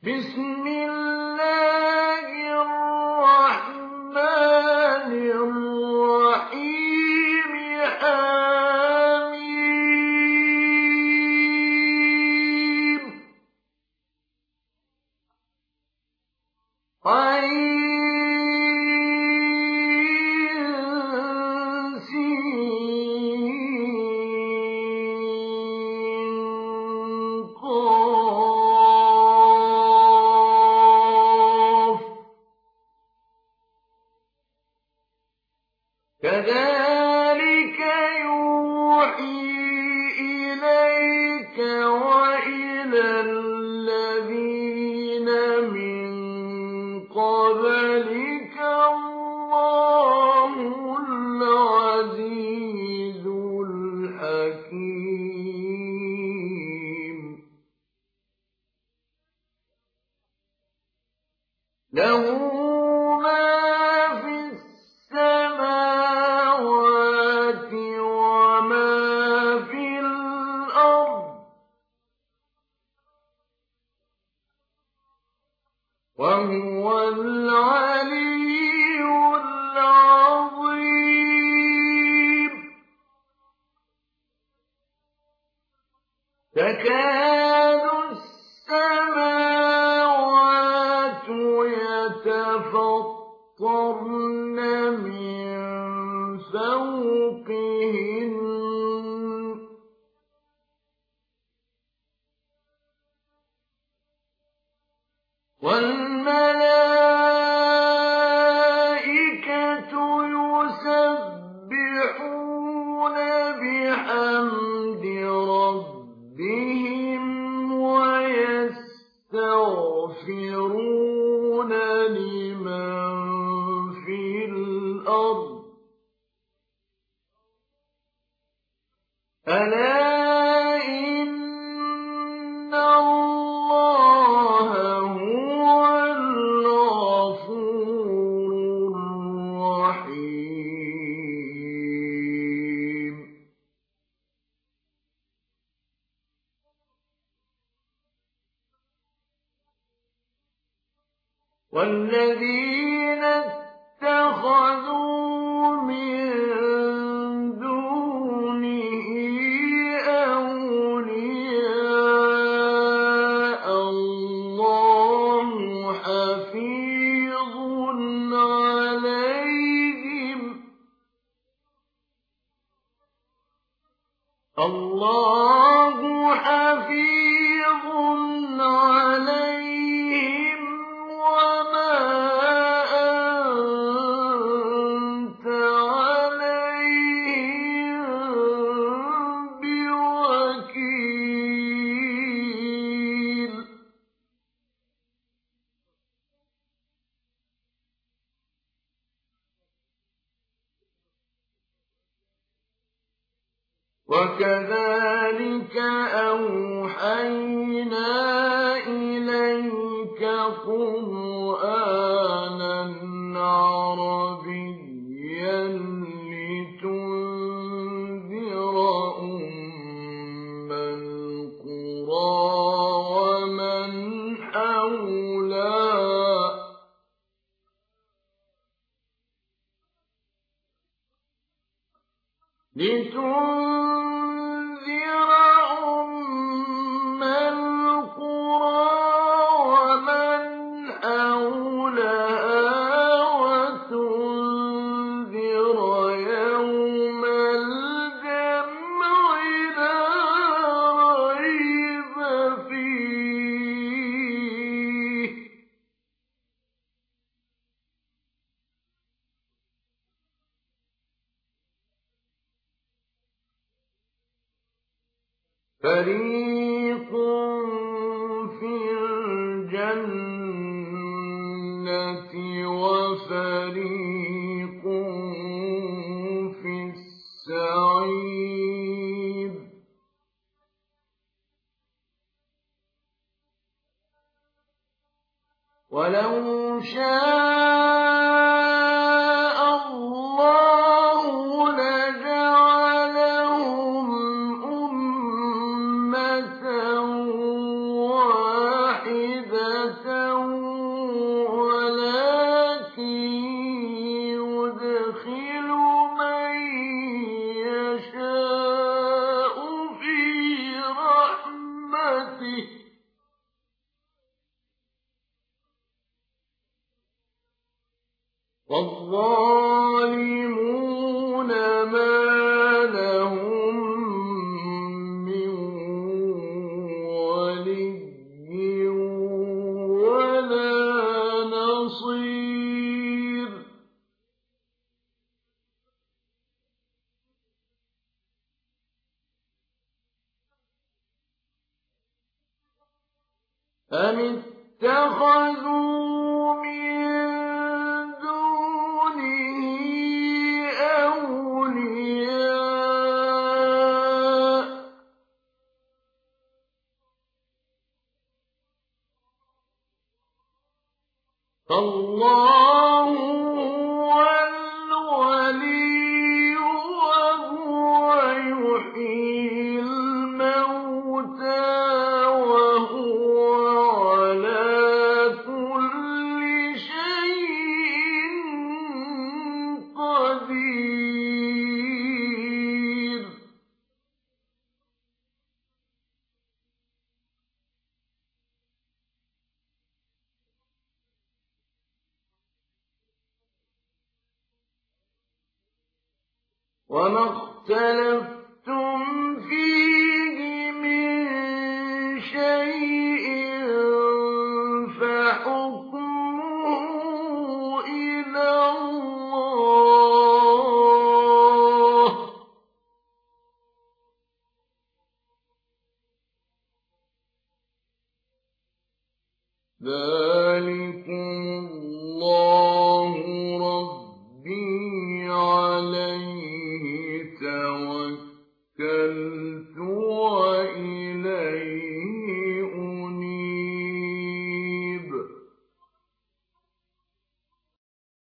بسم الله الرحمن الرحيم حميم عين كذلك يوحي إليك وإلى الذين من قبلك الله العزيز الحكيم له وهو العلي العظيم تكاد السماوات يتفطرن من فوقهن والملائكة يسبحون بحمد ربهم ويستغفرون لمن في الأرض ألا إن الله هو الغفور الرحيم والذين اتخذوا من دونه أولياء الله حفيظ عليهم وما أنت عليهم بوكيل وكذلك أوحينا إليك قرآنا عربيا لتنذر أم القرى ومن حولها وتنذر يوم الجمع لا ريب فيه فريق في الجنة وفريق في السعير ولو شاء الله لجعلهم أمة واحدة وَالظَّالِمُونَ مَا لَهُم مِّن وَلِيٍّ وَلَا نَصِيرٍ أَمِ اتَّخَذُوا مِن دُونِهِ أَوْلِيَاءَ ۖ فَاللَّهُ هُوَ الْوَلِيُّ وَهُوَ يُحْيِي الْمَوْتَىٰ وَهُوَ عَلَىٰ كُلِّ شَيْءٍ قَدِيرٌ وَمَا اخْتَلَفْتُمْ فِيهِ مِن شَيْءٍ فَحُكْمُهُ إِلَى اللَّهِ ۚ ذَٰلِكَ